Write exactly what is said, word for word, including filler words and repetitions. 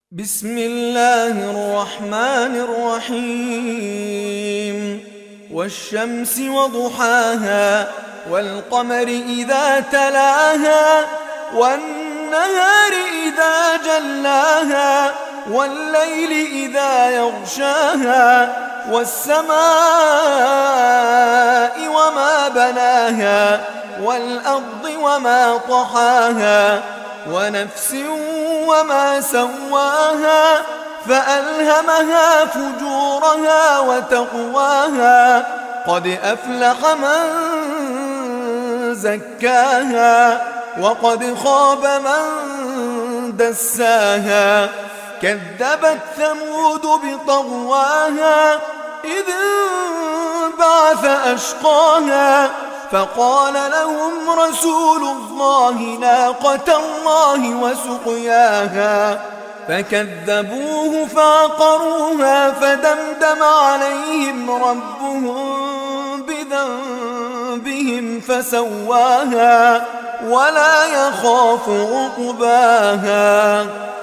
بسم الله الرحمن الرحيم والشمس وضحاها والقمر إذا تلاها والنهار إذا جلاها والليل إذا يغشاها والسماء وما بناها والأرض وما طحاها ونفس وما سواها فألهمها فجورها وتقواها قد أفلح من زكاها وقد خاب من دساها كذبت ثمود بطغواها إذ انبعث أشقاها فقال لهم رسول الله ناقة الله وسقياها فكذبوه فعقروها فدمدم عليهم ربهم بذنبهم فسواها ولا يخاف عقباها.